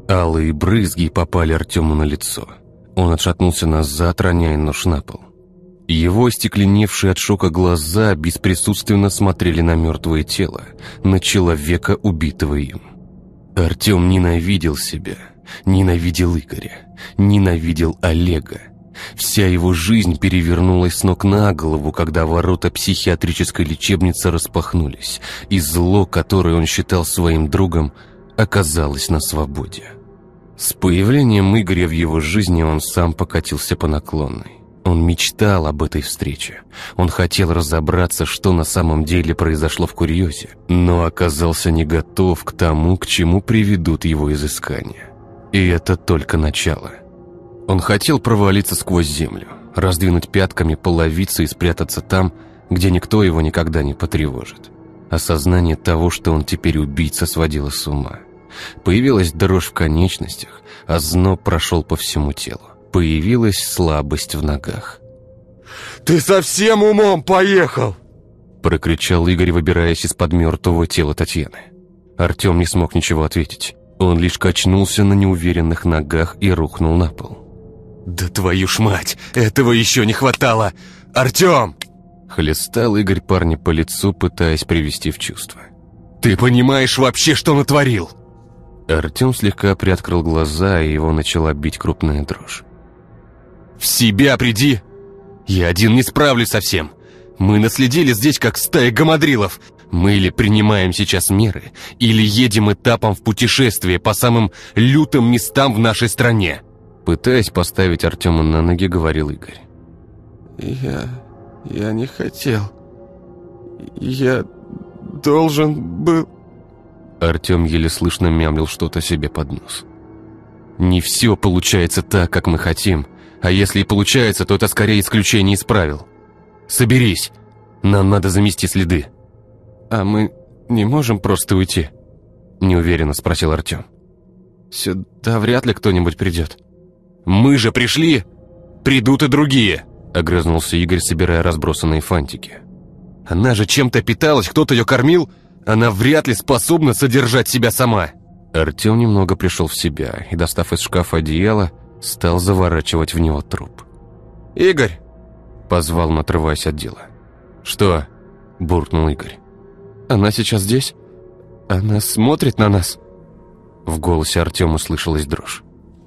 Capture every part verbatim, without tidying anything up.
Алые брызги попали Артему на лицо. Он отшатнулся назад, роняя нож на пол. Его остекленевшие от шока глаза бесприсутственно смотрели на мертвое тело, на человека, убитого им. Артем ненавидел себя, ненавидел Игоря, ненавидел Олега. Вся его жизнь перевернулась с ног на голову, когда ворота психиатрической лечебницы распахнулись, и зло, которое он считал своим другом, оказалось на свободе. С появлением Игоря в его жизни он сам покатился по наклонной. Он мечтал об этой встрече. Он хотел разобраться, что на самом деле произошло в Курьезе, но оказался не готов к тому, к чему приведут его изыскания. И это только начало. Он хотел провалиться сквозь землю, раздвинуть пятками, половиться и спрятаться там, где никто его никогда не потревожит. Осознание того, что он теперь убийца, сводило с ума. Появилась дрожь в конечностях, а зноб прошел по всему телу. Появилась слабость в ногах. «Ты совсем умом поехал!» Прокричал Игорь, выбираясь из-под мертвого тела Татьяны. Артем не смог ничего ответить. Он лишь качнулся на неуверенных ногах и рухнул на пол. «Да твою ж мать! Этого еще не хватало! Артем!» Хлестал Игорь парня по лицу, пытаясь привести в чувство. «Ты понимаешь вообще, что натворил?» Артем слегка приоткрыл глаза, и его начала бить крупная дрожь. «В себя приди! Я один не справлюсь совсем! Мы наследили здесь, как стая гамадрилов! Мы или принимаем сейчас меры, или едем этапом в путешествие по самым лютым местам в нашей стране!» Пытаясь поставить Артема на ноги, говорил Игорь. «Я... я не хотел. Я должен был...» Артем еле слышно мямлил что-то себе под нос. «Не все получается так, как мы хотим, а если и получается, то это скорее исключение из правил. Соберись, нам надо замести следы». «А мы не можем просто уйти?» Неуверенно спросил Артем. «Сюда вряд ли кто-нибудь придет». «Мы же пришли! Придут и другие!» Огрызнулся Игорь, собирая разбросанные фантики. «Она же чем-то питалась, кто-то ее кормил. Она вряд ли способна содержать себя сама». Артем немного пришел в себя и, достав из шкафа одеяло, стал заворачивать в него труп. «Игорь!» Позвал он, отрываясь от дела. «Что?» – буркнул Игорь. «Она сейчас здесь? Она смотрит на нас?» В голосе Артема слышалась дрожь.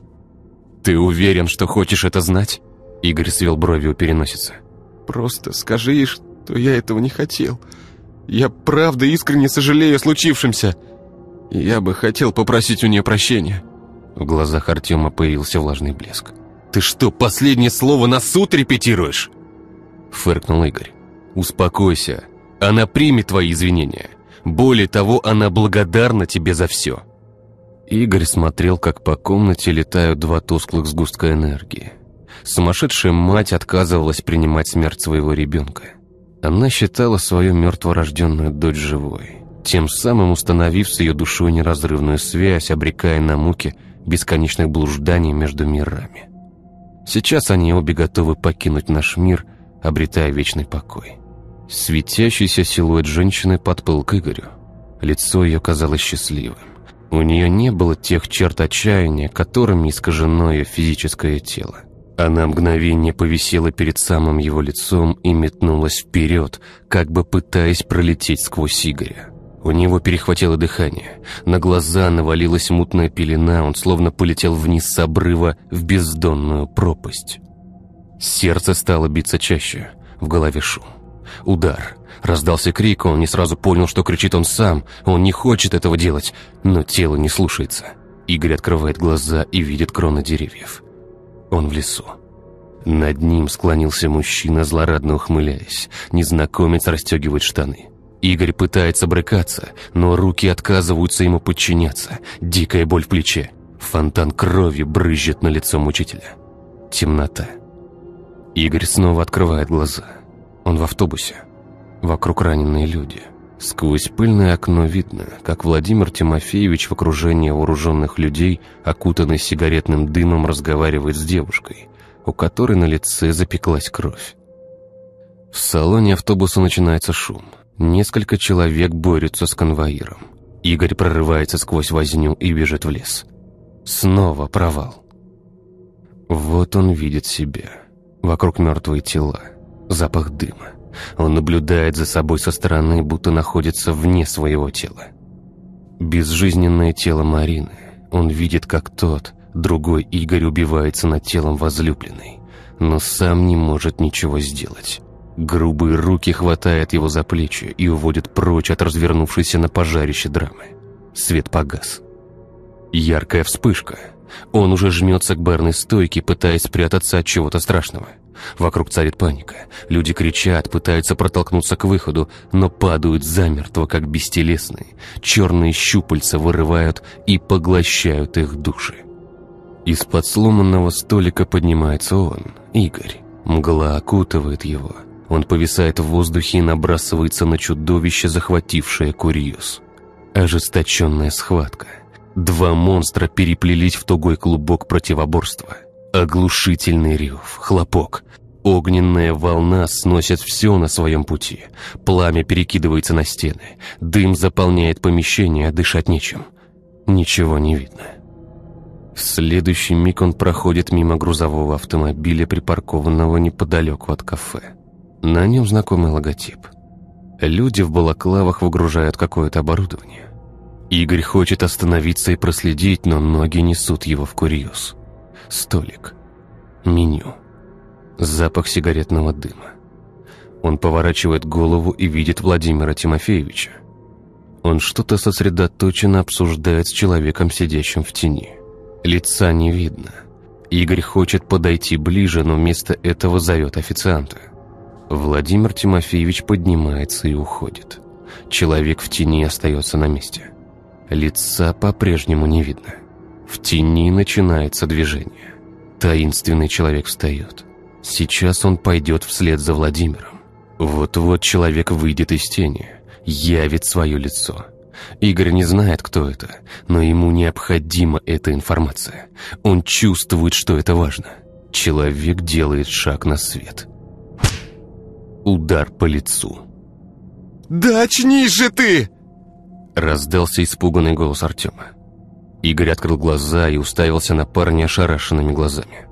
«Ты уверен, что хочешь это знать?» Игорь свел брови у переносицы. «Просто скажи ей, что я этого не хотел. Я правда искренне сожалею о случившемся. Я бы хотел попросить у нее прощения». В глазах Артема появился влажный блеск. «Ты что, последнее слово на суд репетируешь?» Фыркнул Игорь. «Успокойся. Она примет твои извинения. Более того, она благодарна тебе за все». Игорь смотрел, как по комнате летают два тусклых сгустка энергии. Сумасшедшая мать отказывалась принимать смерть своего ребенка. Она считала свою мертворожденную дочь живой, тем самым установив с ее душой неразрывную связь, обрекая на муки бесконечных блужданий между мирами. Сейчас они обе готовы покинуть наш мир, обретая вечный покой. Светящийся силуэт женщины подплыл к Игорю. Лицо ее казалось счастливым. У нее не было тех черт отчаяния, которыми искажено ее физическое тело. Она мгновение повисела перед самым его лицом и метнулась вперед, как бы пытаясь пролететь сквозь Игоря. У него перехватило дыхание. На глаза навалилась мутная пелена, он словно полетел вниз с обрыва в бездонную пропасть. Сердце стало биться чаще, в голове шум. Удар. Раздался крик, он не сразу понял, что кричит он сам. Он не хочет этого делать, но тело не слушается. Игорь открывает глаза и видит кроны деревьев. Он в лесу. Над ним склонился мужчина, злорадно ухмыляясь. Незнакомец расстегивает штаны. Игорь пытается брыкаться, но руки отказываются ему подчиняться. Дикая боль в плече. Фонтан крови брызжет на лицо мучителя. Темнота. Игорь снова открывает глаза. Он в автобусе. Вокруг раненые люди. Сквозь пыльное окно видно, как Владимир Тимофеевич в окружении вооруженных людей, окутанный сигаретным дымом, разговаривает с девушкой, у которой на лице запеклась кровь. В салоне автобуса начинается шум. Несколько человек борются с конвоиром. Игорь прорывается сквозь возню и бежит в лес. Снова провал. Вот он видит себя. Вокруг мертвые тела, запах дыма. Он наблюдает за собой со стороны, будто находится вне своего тела. Безжизненное тело Марины. Он видит, как тот, другой Игорь, убивается над телом возлюбленной, но сам не может ничего сделать. Грубые руки хватают его за плечи и уводят прочь от развернувшейся на пожарище драмы. Свет погас. Яркая вспышка. Он уже жмется к барной стойке, пытаясь спрятаться от чего-то страшного. Вокруг царит паника. Люди кричат, пытаются протолкнуться к выходу, но падают замертво, как бестелесные. Черные щупальца вырывают и поглощают их души. Из-под сломанного столика поднимается он, Игорь. Мгла окутывает его. Он повисает в воздухе и набрасывается на чудовище, захватившее Курьез. Ожесточенная схватка. Два монстра переплелись в тугой клубок противоборства. Оглушительный рев, хлопок. Огненная волна сносит все на своем пути. Пламя перекидывается на стены. Дым заполняет помещение, а дышать нечем. Ничего не видно. В следующий миг он проходит мимо грузового автомобиля, припаркованного неподалеку от кафе. На нем знакомый логотип. Люди в балаклавах выгружают какое-то оборудование. Игорь хочет остановиться и проследить, но ноги несут его в Курьез. Столик. Меню. Запах сигаретного дыма. Он поворачивает голову и видит Владимира Тимофеевича. Он что-то сосредоточенно обсуждает с человеком, сидящим в тени. Лица не видно. Игорь хочет подойти ближе, но вместо этого зовет официанта. Владимир Тимофеевич поднимается и уходит. Человек в тени остается на месте. Лица по-прежнему не видно. В тени начинается движение. Таинственный человек встает. Сейчас он пойдет вслед за Владимиром. Вот-вот человек выйдет из тени, явит свое лицо. Игорь не знает, кто это, но ему необходима эта информация. Он чувствует, что это важно. Человек делает шаг на свет. Удар по лицу. «Да очнись же ты!» Раздался испуганный голос Артема. Игорь открыл глаза и уставился на парня ошарашенными глазами.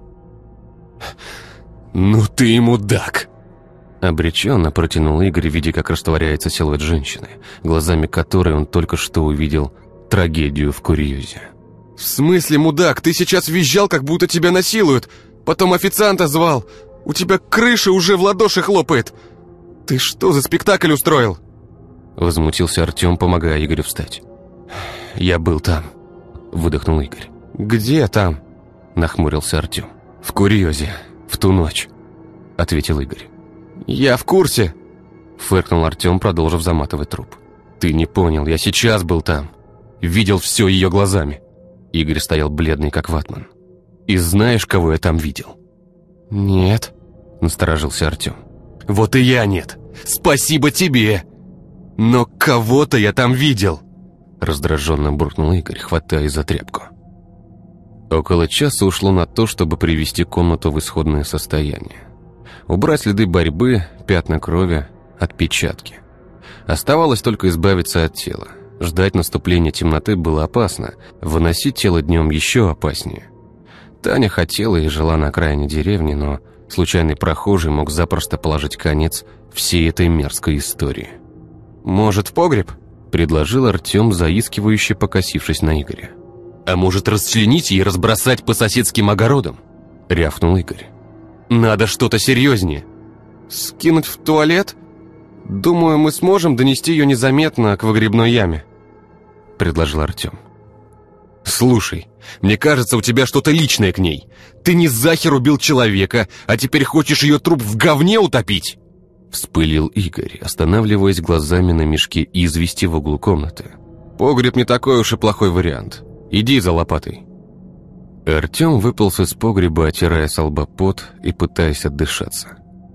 «Ну ты и мудак!» Обреченно протянул Игорь, видя, как растворяется силуэт женщины, глазами которой он только что увидел трагедию в Курьезе. «В смысле, мудак? Ты сейчас визжал, как будто тебя насилуют. Потом официанта звал. У тебя крыша уже в ладоши хлопает. Ты что за спектакль устроил?» Возмутился Артем, помогая Игорю встать. «Я был там», — выдохнул Игорь. «Где там?» — нахмурился Артем. «В Курьезе, в ту ночь», — ответил Игорь. «Я в курсе», — фыркнул Артем, продолжив заматывать труп. «Ты не понял, я сейчас был там. Видел все ее глазами». Игорь стоял бледный, как ватман. «И знаешь, кого я там видел?» «Нет», — насторожился Артем. «Вот и я нет. Спасибо тебе. Но кого-то я там видел», — раздраженно буркнул Игорь, хватаясь за тряпку. Около часа ушло на то, чтобы привести комнату в исходное состояние. Убрать следы борьбы, пятна крови, отпечатки. Оставалось только избавиться от тела. Ждать наступления темноты было опасно, выносить тело днем еще опаснее. Таня хотела и жила на окраине деревни, но случайный прохожий мог запросто положить конец всей этой мерзкой истории. «Может, в погреб?» – предложил Артем, заискивающе покосившись на Игоря. «А может, расчленить и разбросать по соседским огородам?» – рявкнул Игорь. «Надо что-то серьезнее». «Скинуть в туалет? Думаю, мы сможем донести ее незаметно к выгребной яме», — предложил Артем. «Слушай, мне кажется, у тебя что-то личное к ней. Ты не захер убил человека, а теперь хочешь ее труп в говне утопить?» Вспылил Игорь, останавливаясь глазами на мешке извести в углу комнаты. «Погреб не такой уж и плохой вариант. Иди за лопатой». Артем выполз из погреба, отирая со лба пот и пытаясь отдышаться.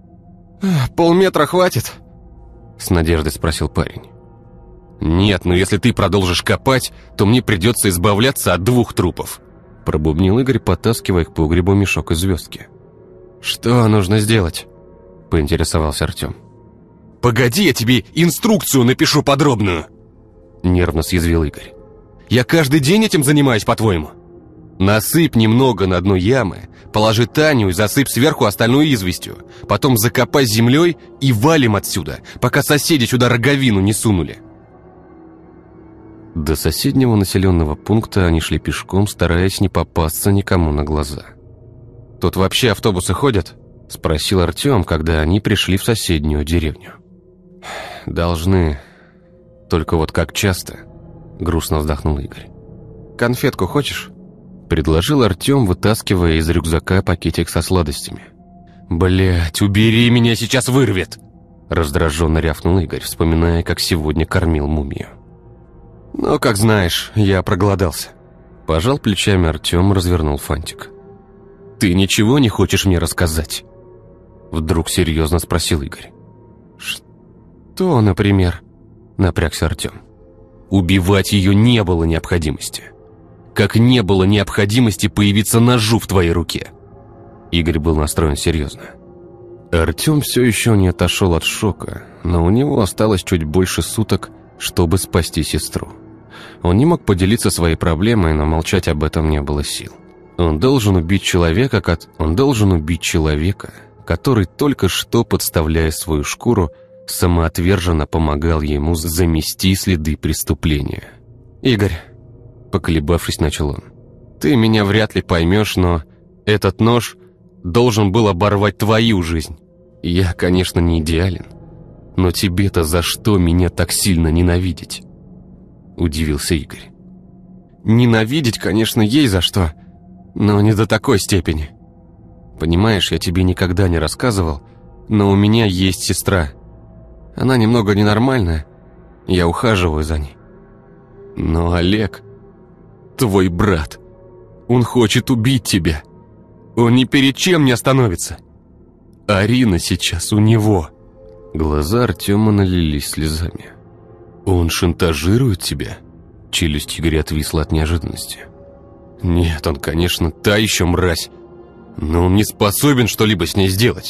«Полметра хватит?» — с надеждой спросил парень. «Нет, но если ты продолжишь копать, то мне придется избавляться от двух трупов», — пробубнил Игорь, потаскивая к погребу мешок из звездки. «Что нужно сделать?» — поинтересовался Артем. «Погоди, я тебе инструкцию напишу подробную!» — нервно съязвил Игорь. «Я каждый день этим занимаюсь, по-твоему?» Насыпь немного на дно ямы, положи Таню и засыпь сверху остальную известью. Потом закопай землей и валим отсюда, пока соседи сюда роговину не сунули. До соседнего населенного пункта они шли пешком, стараясь не попасться никому на глаза. «Тут вообще автобусы ходят?» — спросил Артем, когда они пришли в соседнюю деревню. «Должны. Только вот как часто?» — грустно вздохнул Игорь. «Конфетку хочешь?» — предложил Артем, вытаскивая из рюкзака пакетик со сладостями. «Блядь, убери, меня сейчас вырвет!» — раздраженно рявкнул Игорь, вспоминая, как сегодня кормил мумию. «Ну, как знаешь, я проголодался». Пожал плечами Артем, развернул фантик. «Ты ничего не хочешь мне рассказать?» Вдруг серьезно спросил Игорь. «Что, например?» — напрягся Артем. «Убивать ее не было необходимости. Как не было необходимости появиться ножу в твоей руке». Игорь был настроен серьезно. Артем все еще не отошел от шока, но у него осталось чуть больше суток, чтобы спасти сестру. Он не мог поделиться своей проблемой, но молчать об этом не было сил. Он должен убить человека, как... Он должен убить человека, который только что, подставляя свою шкуру, самоотверженно помогал ему замести следы преступления. «Игорь», — поколебавшись, начал он, — «ты меня вряд ли поймешь, но этот нож должен был оборвать твою жизнь. Я, конечно, не идеален, но тебе-то за что меня так сильно ненавидеть?» — удивился Игорь. «Ненавидеть, конечно, ей за что, но не до такой степени. Понимаешь, я тебе никогда не рассказывал, но у меня есть сестра. Она немного ненормальная, я ухаживаю за ней. Но Олег, твой брат, он хочет убить тебя. Он ни перед чем не остановится. Арина сейчас у него». Глаза Артема налились слезами. «Он шантажирует тебя?» Челюсть Игоря отвисла от неожиданности. «Нет, он, конечно, та еще мразь, но он не способен что-либо с ней сделать.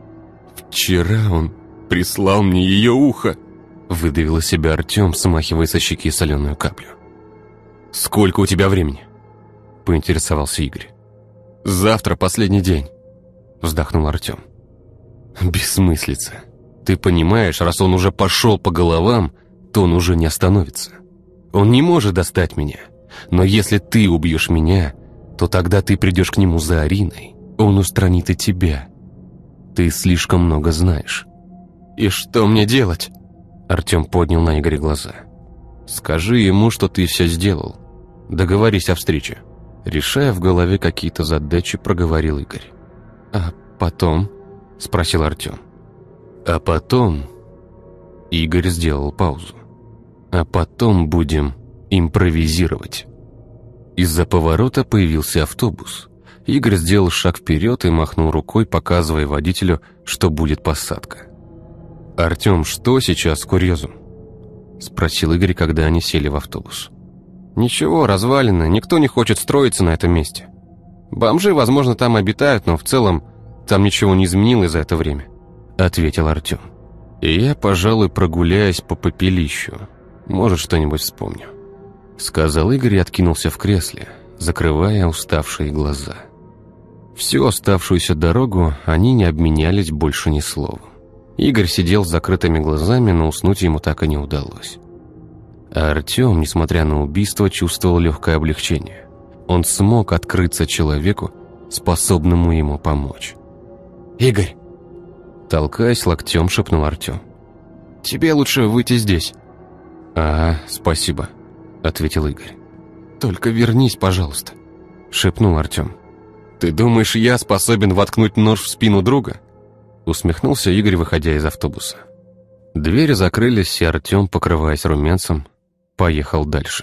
Вчера он прислал мне ее ухо», — выдавил из себя Артем, смахивая со щеки соленую каплю. «Сколько у тебя времени?» — поинтересовался Игорь. «Завтра последний день», — вздохнул Артем. «Бессмыслица. Ты понимаешь, раз он уже пошел по головам, то он уже не остановится. Он не может достать меня. Но если ты убьешь меня, то тогда ты придешь к нему за Ариной. Он устранит и тебя. Ты слишком много знаешь». «И что мне делать?» Артем поднял на Игоря глаза. «Скажи ему, что ты все сделал. Договорись о встрече». Решая в голове какие-то задачи, проговорил Игорь. «А потом?» — спросил Артем. «А потом...» Игорь сделал паузу. «А потом будем импровизировать». Из-за поворота появился автобус. Игорь сделал шаг вперед и махнул рукой, показывая водителю, что будет посадка. «Артем, что сейчас с курьезом?» — спросил Игорь, когда они сели в автобус. «Ничего, развалины, никто не хочет строиться на этом месте. Бомжи, возможно, там обитают, но в целом там ничего не изменилось за это время», — ответил Артем. «И я, пожалуй, прогуляюсь по попелищу. Может, что-нибудь вспомню», — сказал Игорь и откинулся в кресле, закрывая уставшие глаза. Всю оставшуюся дорогу они не обменялись больше ни словом. Игорь сидел с закрытыми глазами, но уснуть ему так и не удалось. А Артем, несмотря на убийство, чувствовал легкое облегчение. Он смог открыться человеку, способному ему помочь. «Игорь!» Толкаясь локтем, шепнул Артем. «Тебе лучше выйти здесь». «Ага, спасибо», — ответил Игорь. «Только вернись, пожалуйста», — шепнул Артем. «Ты думаешь, я способен воткнуть нож в спину друга?» Усмехнулся Игорь, выходя из автобуса. Двери закрылись, и Артем, покрываясь румянцем, поехал дальше.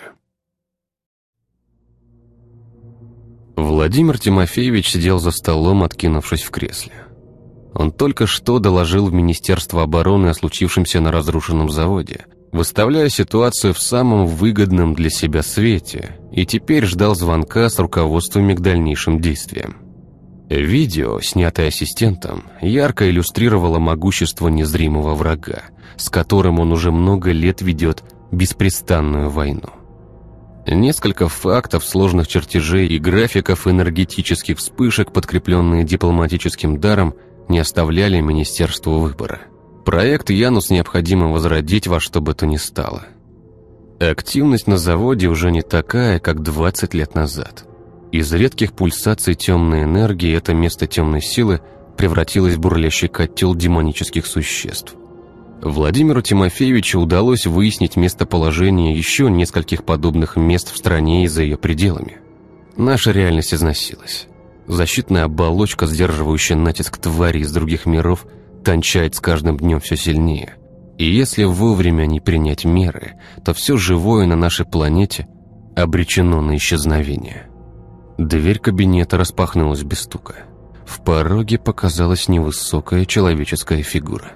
Владимир Тимофеевич сидел за столом, откинувшись в кресле. Он только что доложил в Министерство обороны о случившемся на разрушенном заводе, выставляя ситуацию в самом выгодном для себя свете, и теперь ждал звонка с руководствами к дальнейшим действиям. Видео, снятое ассистентом, ярко иллюстрировало могущество незримого врага, с которым он уже много лет ведет беспрестанную войну. Несколько фактов, сложных чертежей и графиков энергетических вспышек, подкрепленные дипломатическим даром, не оставляли министерству выбора. Проект «Янус» необходимо возродить во что бы то ни стало. Активность на заводе уже не такая, как двадцать лет назад. Из редких пульсаций темной энергии это место темной силы превратилось в бурлящий котел демонических существ. Владимиру Тимофеевичу удалось выяснить местоположение еще нескольких подобных мест в стране и за ее пределами. Наша реальность износилась. Защитная оболочка, сдерживающая натиск тварей из других миров, тончает с каждым днем все сильнее. И если вовремя не принять меры, то все живое на нашей планете обречено на исчезновение. Дверь кабинета распахнулась без стука. В пороге показалась невысокая человеческая фигура.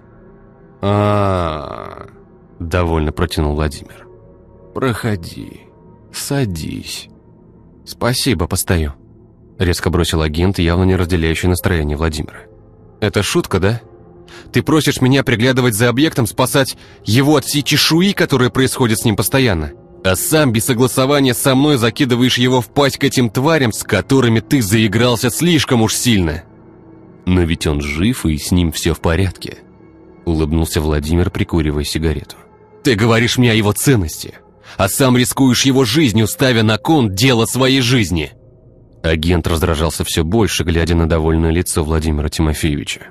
а, -а, -а довольно протянул Владимир. «Проходи, садись». «Спасибо, постою», — резко бросил агент, явно не разделяющий настроение Владимира. «Это шутка, да? Ты просишь меня приглядывать за объектом, спасать его от всей чешуи, которая происходит с ним постоянно, а сам без согласования со мной закидываешь его в пасть к этим тварям, с которыми ты заигрался слишком уж сильно». «Но ведь он жив, и с ним все в порядке», — улыбнулся Владимир, прикуривая сигарету. «Ты говоришь мне о его ценности, а сам рискуешь его жизнью, ставя на кон дело своей жизни». Агент раздражался все больше, глядя на довольное лицо Владимира Тимофеевича.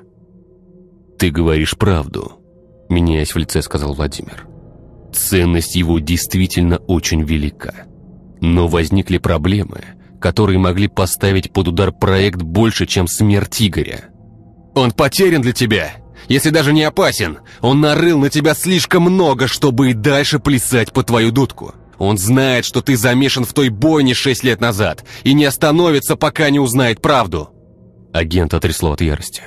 «Ты говоришь правду», — меняясь в лице, сказал Владимир. «Ценность его действительно очень велика. Но возникли проблемы, которые могли поставить под удар проект больше, чем смерть Игоря». «Он потерян для тебя, если даже не опасен. Он нарыл на тебя слишком много, чтобы и дальше плясать по твою дудку. Он знает, что ты замешан в той бойне шесть лет назад и не остановится, пока не узнает правду». Агента трясло от ярости.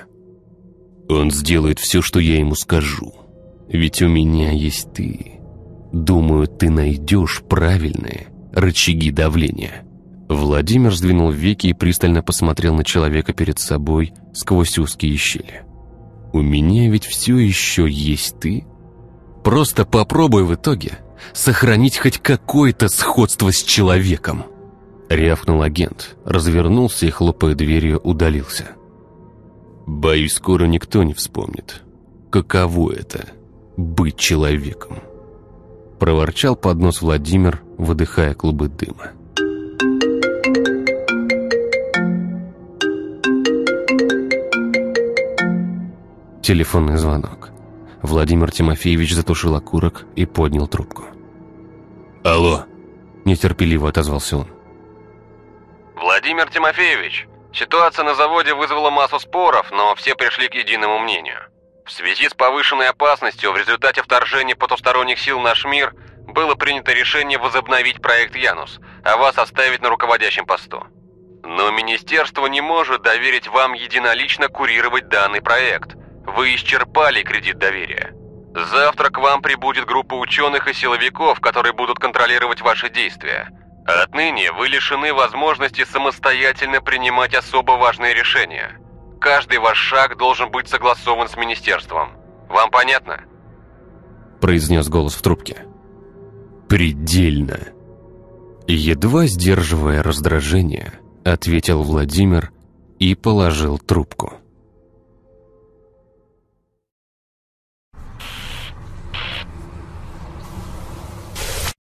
«Он сделает все, что я ему скажу. Ведь у меня есть ты. Думаю, ты найдешь правильные рычаги давления». Владимир сдвинул веки и пристально посмотрел на человека перед собой сквозь узкие щели. «У меня ведь все еще есть ты. Просто попробуй в итоге сохранить хоть какое-то сходство с человеком». Рявкнул агент, развернулся и, хлопая дверью, удалился. «Боюсь, скоро никто не вспомнит, каково это — быть человеком», — проворчал под нос Владимир, выдыхая клубы дыма. Телефонный звонок. Владимир Тимофеевич затушил окурок и поднял трубку. «Алло!» – нетерпеливо отозвался он. «Владимир Тимофеевич, ситуация на заводе вызвала массу споров, но все пришли к единому мнению. В связи с повышенной опасностью в результате вторжения потусторонних сил в наш мир было принято решение возобновить проект «Янус», а вас оставить на руководящем посту. Но министерство не может доверить вам единолично курировать данный проект. Вы исчерпали кредит доверия. Завтра к вам прибудет группа ученых и силовиков, которые будут контролировать ваши действия. Отныне вы лишены возможности самостоятельно принимать особо важные решения. Каждый ваш шаг должен быть согласован с министерством. Вам понятно?» Произнес голос в трубке. «Предельно». Едва сдерживая раздражение, ответил Владимир и положил трубку.